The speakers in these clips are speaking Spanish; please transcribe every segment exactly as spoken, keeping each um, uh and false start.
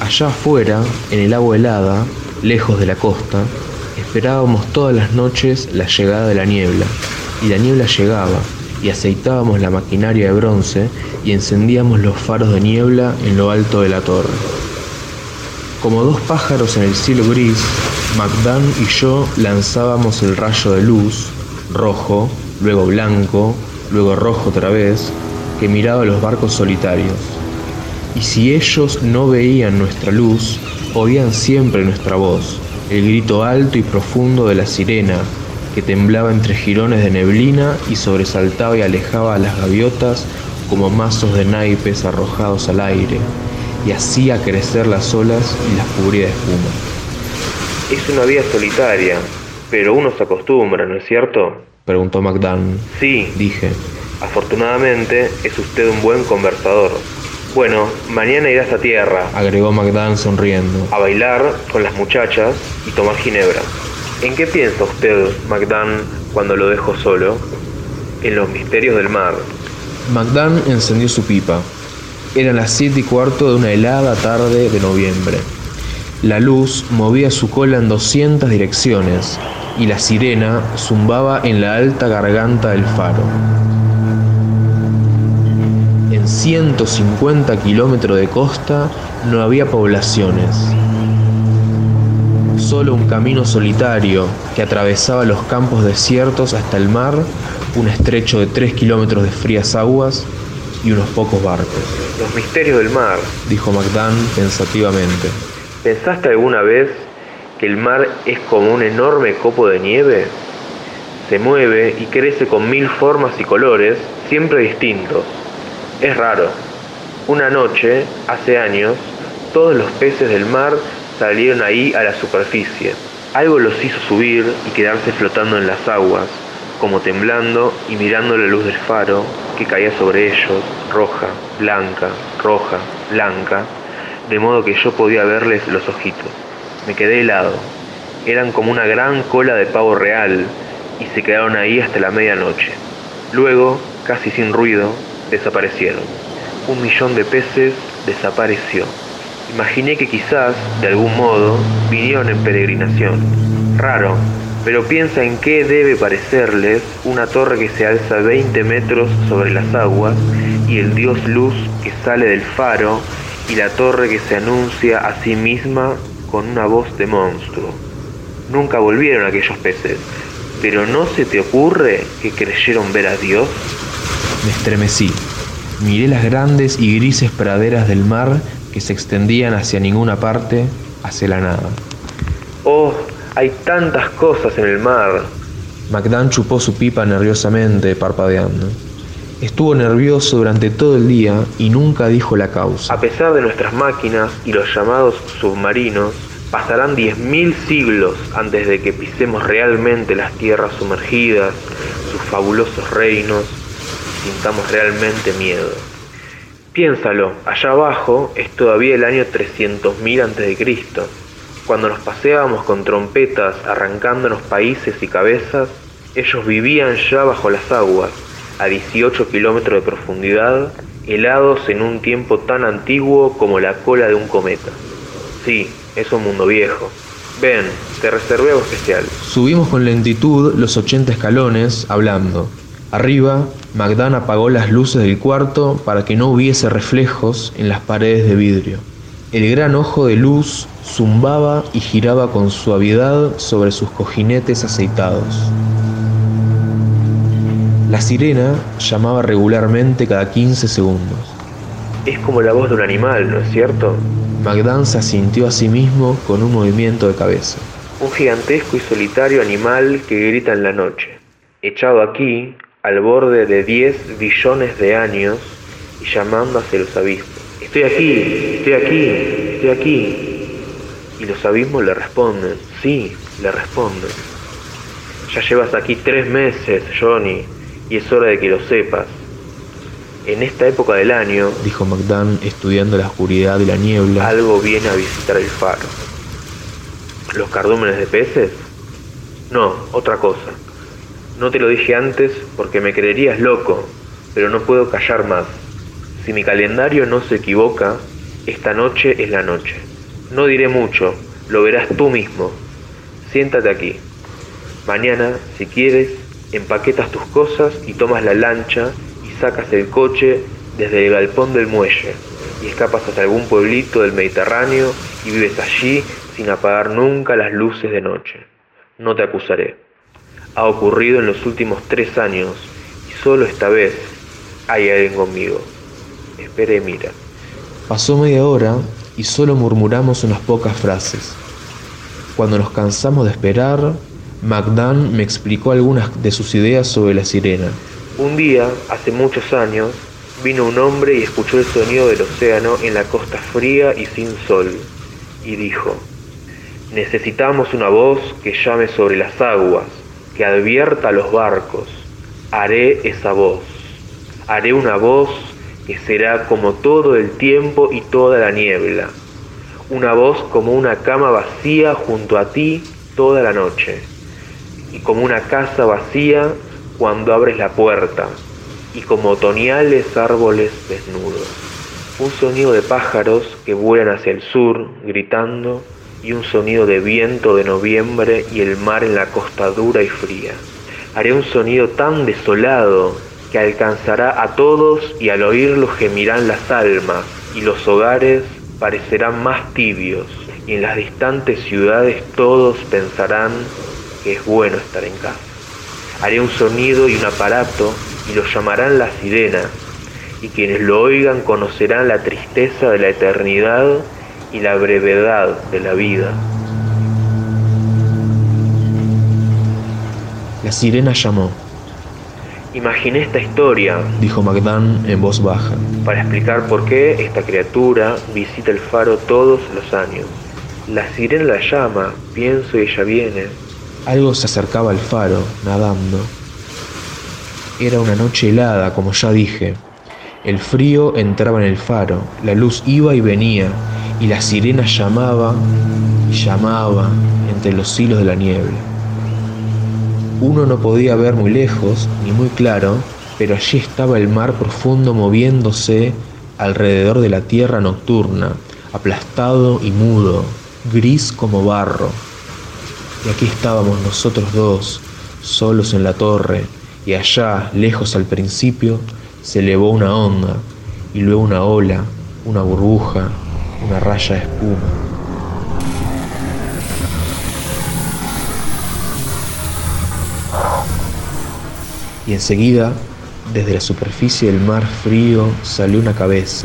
Allá afuera, en el agua helada, lejos de la costa, esperábamos todas las noches la llegada de la niebla, y la niebla llegaba, y aceitábamos la maquinaria de bronce y encendíamos los faros de niebla en lo alto de la torre. Como dos pájaros en el cielo gris, Magdán y yo lanzábamos el rayo de luz, rojo, luego blanco, luego rojo otra vez, que miraba los barcos solitarios. Y si ellos no veían nuestra luz, oían siempre nuestra voz, el grito alto y profundo de la sirena, que temblaba entre jirones de neblina y sobresaltaba y alejaba a las gaviotas como mazos de naipes arrojados al aire, y hacía crecer las olas y las cubría de espuma. Es una vida solitaria, pero uno se acostumbra, ¿no es cierto? Preguntó Magdán. Sí, dije. Afortunadamente es usted un buen conversador. Bueno, mañana irás a tierra, agregó Magdán sonriendo, a bailar con las muchachas y tomar ginebra. ¿En qué piensa usted, Magdán, cuando lo dejo solo? En los misterios del mar. Magdán encendió su pipa. Eran las siete y cuarto de una helada tarde de noviembre. La luz movía su cola en doscientas direcciones y la sirena zumbaba en la alta garganta del faro. En ciento cincuenta kilómetros de costa no había poblaciones. Solo un camino solitario que atravesaba los campos desiertos hasta el mar, un estrecho de tres kilómetros de frías aguas y unos pocos barcos. Los misterios del mar, dijo Magdán pensativamente. ¿Pensaste alguna vez que el mar es como un enorme copo de nieve? Se mueve y crece con mil formas y colores, siempre distintos. Es raro. Una noche, hace años, todos los peces del mar salieron ahí a la superficie. Algo los hizo subir y quedarse flotando en las aguas, como temblando y mirando la luz del faro que caía sobre ellos, roja, blanca, roja, blanca, de modo que yo podía verles los ojitos. Me quedé helado. Eran como una gran cola de pavo real y se quedaron ahí hasta la medianoche. Luego, casi sin ruido, desaparecieron. Un millón de peces desapareció. Imaginé que quizás, de algún modo, vinieron en peregrinación. Raro, pero piensa en qué debe parecerles una torre que se alza veinte metros sobre las aguas y el dios luz que sale del faro y la torre que se anuncia a sí misma con una voz de monstruo. Nunca volvieron aquellos peces, pero ¿no se te ocurre que creyeron ver a Dios? Me estremecí. Miré las grandes y grises praderas del mar que se extendían hacia ninguna parte, hacia la nada. ¡Oh! Hay tantas cosas en el mar. Magdán chupó su pipa nerviosamente, parpadeando. Estuvo nervioso durante todo el día y nunca dijo la causa. A pesar de nuestras máquinas y los llamados submarinos, pasarán diez mil siglos antes de que pisemos realmente las tierras sumergidas, sus fabulosos reinos, y sintamos realmente miedo. Piénsalo, allá abajo es todavía el año trescientos mil antes de Cristo. Cuando nos paseábamos con trompetas arrancándonos países y cabezas, ellos vivían ya bajo las aguas, a dieciocho kilómetros de profundidad, helados en un tiempo tan antiguo como la cola de un cometa. Sí, es un mundo viejo. Ven, te reservé algo especial. Subimos con lentitud los ochenta escalones, hablando. Arriba, Magdán apagó las luces del cuarto para que no hubiese reflejos en las paredes de vidrio. El gran ojo de luz zumbaba y giraba con suavidad sobre sus cojinetes aceitados. La sirena llamaba regularmente cada quince segundos. Es como la voz de un animal, ¿no es cierto? Magdán se asintió a sí mismo con un movimiento de cabeza. Un gigantesco y solitario animal que grita en la noche, echado aquí, al borde de diez billones de años y llamando hacia los abismos. Estoy aquí, estoy aquí, estoy aquí. Y los abismos le responden, sí, le responden. Ya llevas aquí tres meses, Johnny, y es hora de que lo sepas. En esta época del año, dijo Magdán estudiando la oscuridad y la niebla, algo viene a visitar el faro. ¿Los cardúmenes de peces? No, otra cosa. No te lo dije antes porque me creerías loco, pero no puedo callar más. Si mi calendario no se equivoca, esta noche es la noche. No diré mucho, lo verás tú mismo. Siéntate aquí. Mañana, si quieres, empaquetas tus cosas y tomas la lancha y sacas el coche desde el galpón del muelle y escapas hasta algún pueblito del Mediterráneo y vives allí sin apagar nunca las luces de noche. No te acusaré. Ha ocurrido en los últimos tres años y solo esta vez hay alguien conmigo. Espera y mira. Pasó media hora y solo murmuramos unas pocas frases. Cuando nos cansamos de esperar, Magdan me explicó algunas de sus ideas sobre la sirena. Un día, hace muchos años, vino un hombre y escuchó el sonido del océano en la costa fría y sin sol, y dijo: necesitamos una voz que llame sobre las aguas, que advierta a los barcos. Haré esa voz. Haré una voz que será como todo el tiempo y toda la niebla. Una voz como una cama vacía junto a ti toda la noche. Y como una casa vacía cuando abres la puerta. Y como otoñales árboles desnudos. Un sonido de pájaros que vuelan hacia el sur, gritando, y un sonido de viento de noviembre y el mar en la costa dura y fría. Haré un sonido tan desolado que alcanzará a todos y al oírlo gemirán las almas y los hogares parecerán más tibios y en las distantes ciudades todos pensarán que es bueno estar en casa. Haré un sonido y un aparato y lo llamarán la sirena y quienes lo oigan conocerán la tristeza de la eternidad y la brevedad de la vida. La sirena llamó. Imaginé esta historia, dijo Magdan en voz baja, para explicar por qué esta criatura visita el faro todos los años. La sirena la llama, pienso y ella viene. Algo se acercaba al faro, nadando. Era una noche helada, como ya dije. El frío entraba en el faro, la luz iba y venía, y la sirena llamaba y llamaba entre los hilos de la niebla. Uno no podía ver muy lejos, ni muy claro, pero allí estaba el mar profundo moviéndose alrededor de la tierra nocturna, aplastado y mudo, gris como barro. Y aquí estábamos nosotros dos, solos en la torre, y allá, lejos al principio, se elevó una onda, y luego una ola, una burbuja, una raya de espuma. Y enseguida, desde la superficie del mar frío, salió una cabeza.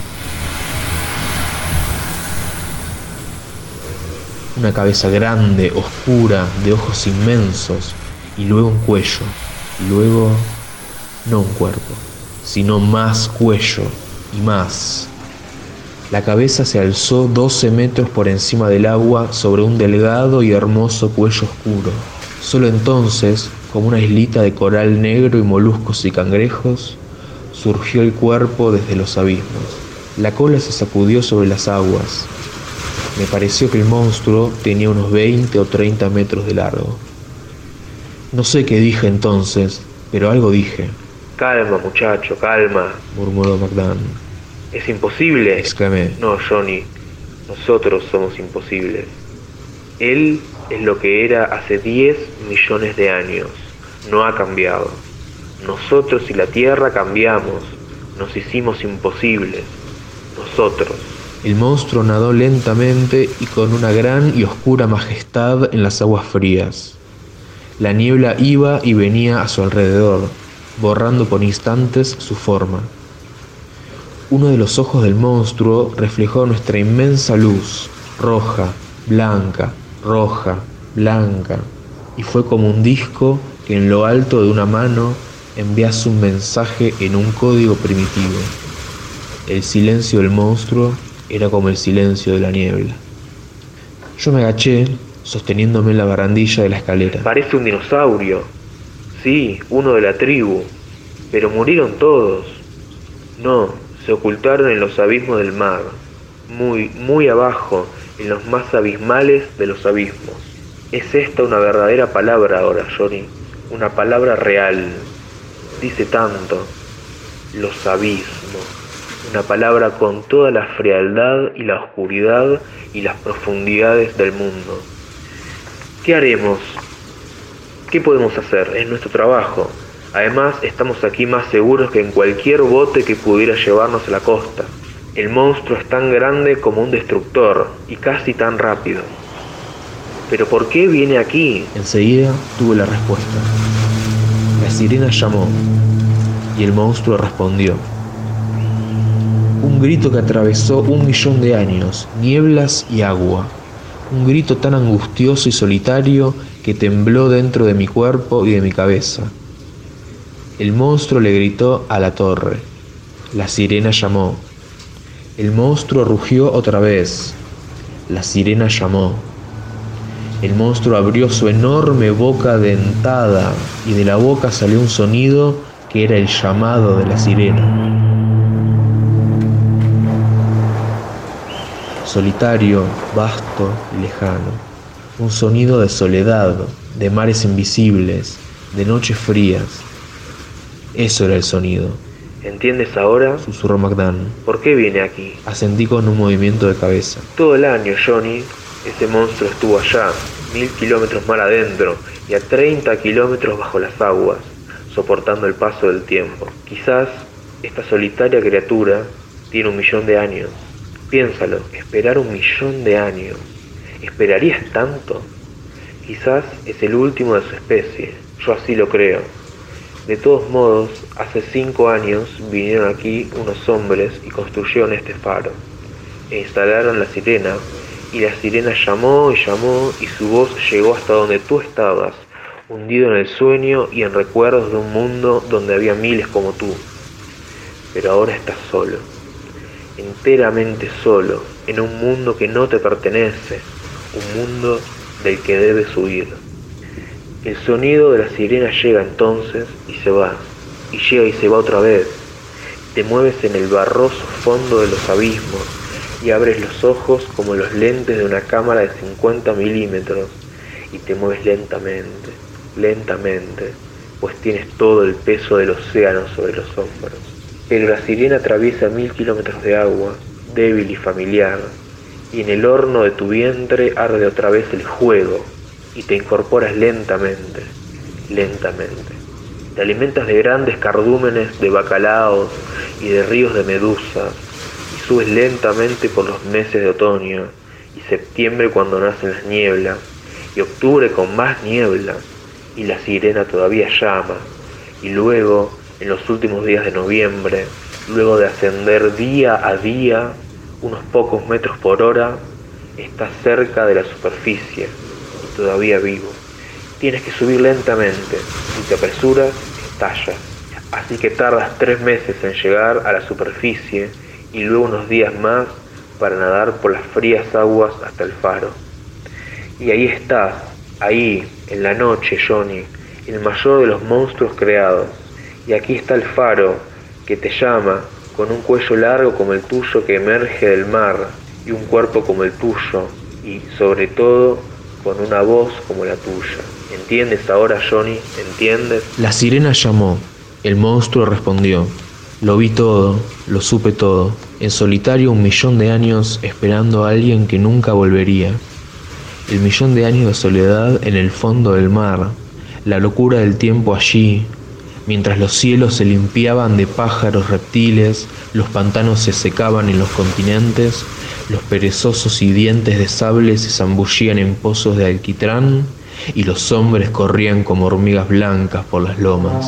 Una cabeza grande, oscura, de ojos inmensos, y luego un cuello, y luego no un cuerpo, sino más cuello y más. La cabeza se alzó doce metros por encima del agua sobre un delgado y hermoso cuello oscuro. Solo entonces, como una islita de coral negro y moluscos y cangrejos, surgió el cuerpo desde los abismos. La cola se sacudió sobre las aguas. Me pareció que el monstruo tenía unos veinte o treinta metros de largo. No sé qué dije entonces, pero algo dije. Calma, muchacho, calma, murmuró Magdan. ¿Es imposible? Exclamé. No, Johnny, nosotros somos imposibles. Él es lo que era hace diez millones de años. No ha cambiado. Nosotros y la Tierra cambiamos. Nos hicimos imposibles. Nosotros. El monstruo nadó lentamente y con una gran y oscura majestad en las aguas frías. La niebla iba y venía a su alrededor, borrando por instantes su forma. Uno de los ojos del monstruo reflejó nuestra inmensa luz, roja, blanca, roja, blanca, y fue como un disco que en lo alto de una mano enviase un mensaje en un código primitivo. El silencio del monstruo era como el silencio de la niebla. Yo me agaché, sosteniéndome en la barandilla de la escalera. Parece un dinosaurio. Sí, uno de la tribu. Pero murieron todos. No, se ocultaron en los abismos del mar. Muy, muy abajo, en los más abismales de los abismos. Es esta una verdadera palabra ahora, Johnny. Una palabra real. Dice tanto. Los abismos. una palabra con toda la frialdad y la oscuridad y las profundidades del mundo. ¿Qué haremos? ¿Qué podemos hacer? Es nuestro trabajo. Además, estamos aquí más seguros que en cualquier bote que pudiera llevarnos a la costa. El monstruo es tan grande como un destructor y casi tan rápido. ¿Pero por qué viene aquí? Enseguida tuve la respuesta. La sirena llamó y el monstruo respondió. Un grito que atravesó un millón de años, nieblas y agua. Un grito tan angustioso y solitario que tembló dentro de mi cuerpo y de mi cabeza. El monstruo le gritó a la torre. La sirena llamó. El monstruo rugió otra vez. La sirena llamó. El monstruo abrió su enorme boca dentada y de la boca salió un sonido que era el llamado de la sirena. Solitario, vasto y lejano. Un sonido de soledad, de mares invisibles, de noches frías. Eso era el sonido. ¿Entiendes ahora? Susurró Magdan. ¿Por qué viene aquí? Asentí con un movimiento de cabeza. Todo el año, Johnny, ese monstruo estuvo allá, mil kilómetros mar adentro y a treinta kilómetros bajo las aguas, soportando el paso del tiempo. Quizás esta solitaria criatura tiene un millón de años. Piénsalo, esperar un millón de años. ¿Esperarías tanto? Quizás es el último de su especie, yo así lo creo. De todos modos, hace cinco años vinieron aquí unos hombres y construyeron este faro, e instalaron la sirena, y la sirena llamó y llamó, y su voz llegó hasta donde tú estabas, hundido en el sueño y en recuerdos de un mundo donde había miles como tú. Pero ahora estás solo, enteramente solo, en un mundo que no te pertenece, un mundo del que debes huir. El sonido de la sirena llega entonces y se va, y llega y se va otra vez. Te mueves en el barroso fondo de los abismos y abres los ojos como los lentes de una cámara de cincuenta milímetros y te mueves lentamente, lentamente, pues tienes todo el peso del océano sobre los hombros. Pero la sirena atraviesa mil kilómetros de agua, débil y familiar, y en el horno de tu vientre arde otra vez el juego, y te incorporas lentamente, lentamente. Te alimentas de grandes cardúmenes de bacalaos y de ríos de medusas, y subes lentamente por los meses de otoño, y septiembre cuando nacen las nieblas, y octubre con más nieblas, y la sirena todavía llama, y luego, en los últimos días de noviembre, luego de ascender día a día, unos pocos metros por hora, estás cerca de la superficie, y todavía vivo. Tienes que subir lentamente, si te apresuras, estallas. Así que tardas tres meses en llegar a la superficie, y luego unos días más para nadar por las frías aguas hasta el faro. Y ahí estás, ahí, en la noche, Johnny, el mayor de los monstruos creados. Y aquí está el faro, que te llama, con un cuello largo como el tuyo que emerge del mar, y un cuerpo como el tuyo, y sobre todo, con una voz como la tuya. ¿Entiendes ahora, Johnny? ¿Entiendes? La sirena llamó. El monstruo respondió. Lo vi todo, lo supe todo, en solitario un millón de años esperando a alguien que nunca volvería. El millón de años de soledad en el fondo del mar, la locura del tiempo allí, mientras los cielos se limpiaban de pájaros reptiles, los pantanos se secaban en los continentes, los perezosos y dientes de sable se zambullían en pozos de alquitrán y los hombres corrían como hormigas blancas por las lomas.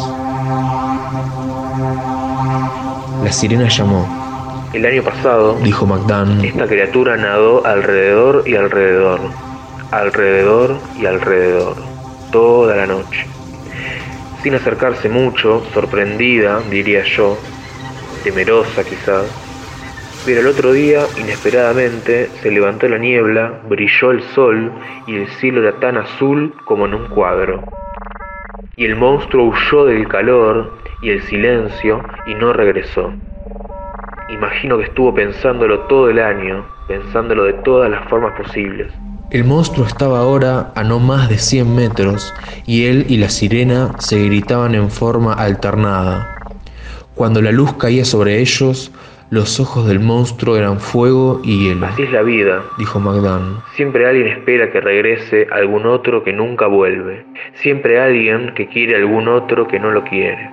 La sirena llamó. El año pasado, dijo Magdan, esta criatura nadó alrededor y alrededor, alrededor y alrededor, toda la noche. Sin acercarse mucho, sorprendida, diría yo, temerosa quizás, pero el otro día, inesperadamente, se levantó la niebla, brilló el sol y el cielo era tan azul como en un cuadro. Y el monstruo huyó del calor y el silencio y no regresó. Imagino que estuvo pensándolo todo el año, pensándolo de todas las formas posibles. El monstruo estaba ahora a no más de cien metros y él y la sirena se gritaban en forma alternada. Cuando la luz caía sobre ellos, Los ojos del monstruo eran fuego y hielo. Así es la vida, dijo Magdan. Siempre alguien espera que regrese algún otro que nunca vuelve. Siempre alguien que quiere algún otro que no lo quiere.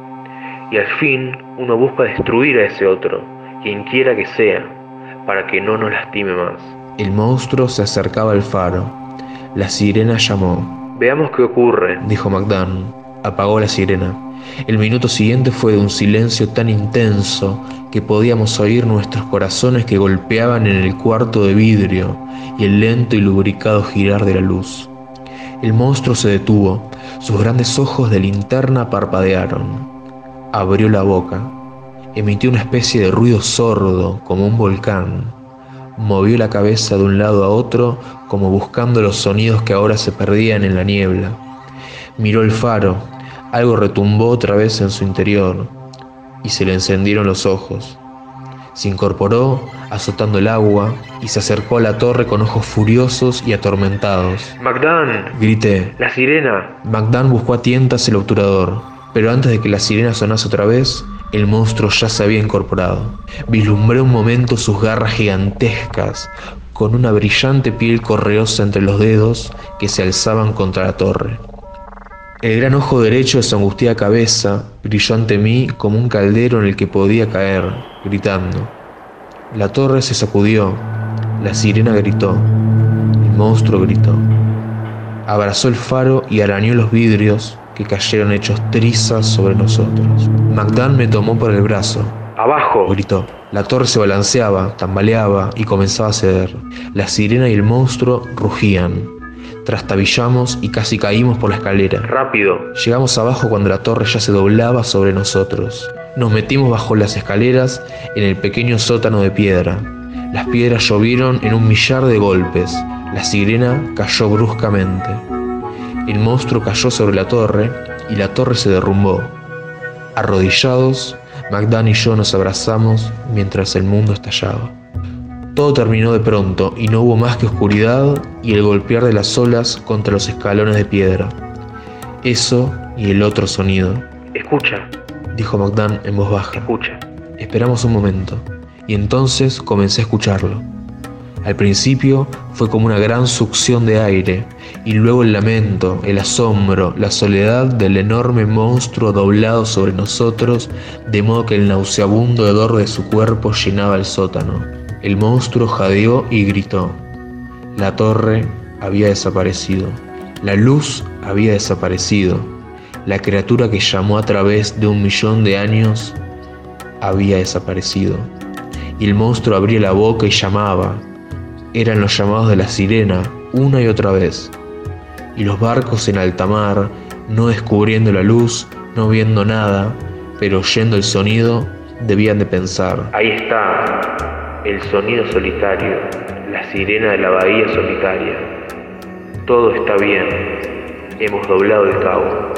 Y al fin uno busca destruir a ese otro, quien quiera que sea, para que no nos lastime más. El monstruo se acercaba al faro. La sirena llamó. Veamos qué ocurre, dijo Magdan. Apagó la sirena. El minuto siguiente fue de un silencio tan intenso que podíamos oír nuestros corazones que golpeaban en el cuarto de vidrio y el lento y lubricado girar de la luz. El monstruo se detuvo. Sus grandes ojos de linterna parpadearon. Abrió la boca. Emitió una especie de ruido sordo como un volcán. Movió la cabeza de un lado a otro como buscando los sonidos que ahora se perdían en la niebla. Miró el faro. Algo retumbó otra vez en su interior y se le encendieron los ojos. Se incorporó, azotando el agua, y se acercó a la torre con ojos furiosos y atormentados. ¡Magdan! Grité. ¡La sirena! Magdan buscó a tientas el obturador, pero antes de que la sirena sonase otra vez, el monstruo ya se había incorporado. Vislumbré un momento sus garras gigantescas, con una brillante piel correosa entre los dedos que se alzaban contra la torre. El gran ojo derecho de su angustiada cabeza brilló ante mí como un caldero en el que podía caer, gritando. La torre se sacudió, la sirena gritó, el monstruo gritó. Abrazó el faro y arañó los vidrios que cayeron hechos trizas sobre nosotros. Magdan me tomó por el brazo. ¡Abajo!, gritó. La torre se balanceaba, tambaleaba y comenzaba a ceder. La sirena y el monstruo rugían. Trastabillamos y casi caímos por la escalera. ¡Rápido! Llegamos abajo cuando la torre ya se doblaba sobre nosotros. Nos metimos bajo las escaleras en el pequeño sótano de piedra. Las piedras llovieron en un millar de golpes. La sirena cayó bruscamente. El monstruo cayó sobre la torre y la torre se derrumbó. Arrodillados, Magdan y yo nos abrazamos mientras el mundo estallaba. Todo terminó de pronto y no hubo más que oscuridad y el golpear de las olas contra los escalones de piedra. Eso y el otro sonido. Escucha, dijo Magdan en voz baja. Escucha. Esperamos un momento y entonces comencé a escucharlo. Al principio fue como una gran succión de aire y luego el lamento, el asombro, la soledad del enorme monstruo doblado sobre nosotros, de modo que el nauseabundo hedor de su cuerpo llenaba el sótano. El monstruo jadeó y gritó. La torre había desaparecido. La luz había desaparecido. La criatura que llamó a través de un millón de años había desaparecido. Y el monstruo abría la boca y llamaba. Eran los llamados de la sirena, una y otra vez. Y los barcos en alta mar, no descubriendo la luz, no viendo nada, pero oyendo el sonido, debían de pensar. Ahí está. El sonido solitario, la sirena de la bahía solitaria. Todo está bien, hemos doblado el cabo.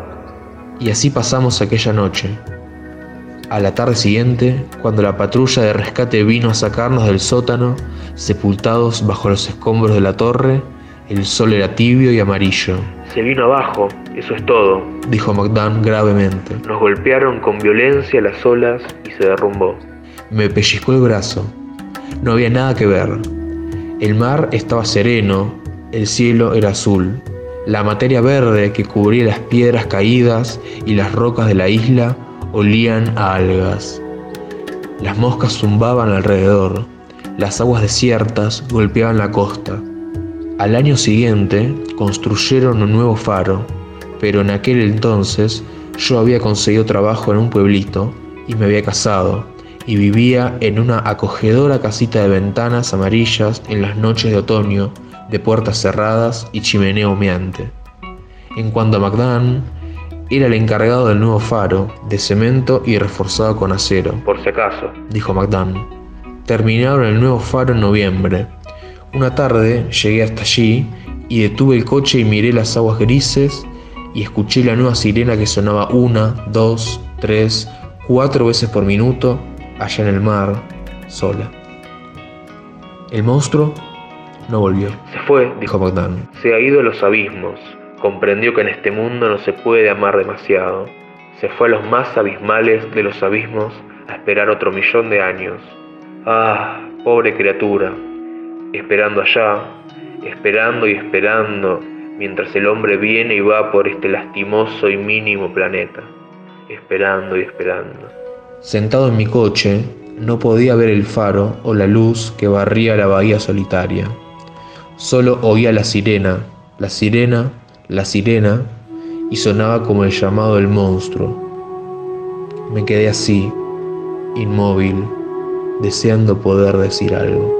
Y así pasamos aquella noche. A la tarde siguiente, cuando la patrulla de rescate vino a sacarnos del sótano, sepultados bajo los escombros de la torre, el sol era tibio y amarillo. Se vino abajo, eso es todo, dijo Magdan gravemente. Nos golpearon con violencia las olas y se derrumbó. Me pellizcó el brazo. No había nada que ver. El mar estaba sereno, el cielo era azul. La materia verde que cubría las piedras caídas y las rocas de la isla olían a algas. Las moscas zumbaban alrededor. Las aguas desiertas golpeaban la costa. Al año siguiente construyeron un nuevo faro, pero en aquel entonces yo había conseguido trabajo en un pueblito y me había casado. Y vivía en una acogedora casita de ventanas amarillas en las noches de otoño, de puertas cerradas y chimenea humeante. En cuanto a Magdan, era el encargado del nuevo faro, de cemento y reforzado con acero. Por si acaso, dijo Magdan. Terminaron el nuevo faro en noviembre. Una tarde llegué hasta allí y detuve el coche y miré las aguas grises y escuché la nueva sirena que sonaba una, dos, tres, cuatro veces por minuto, allá en el mar, sola. El monstruo no volvió. Se fue, dijo Magdan. Se ha ido a los abismos. Comprendió que en este mundo no se puede amar demasiado. Se fue a los más abismales de los abismos a esperar otro millón de años. Ah, pobre criatura, esperando allá, esperando y esperando, mientras el hombre viene y va por este lastimoso y mínimo planeta, esperando y esperando. Sentado en mi coche, no podía ver el faro o la luz que barría la bahía solitaria. Solo oía la sirena, la sirena, la sirena, y sonaba como el llamado del monstruo. Me quedé así, inmóvil, deseando poder decir algo.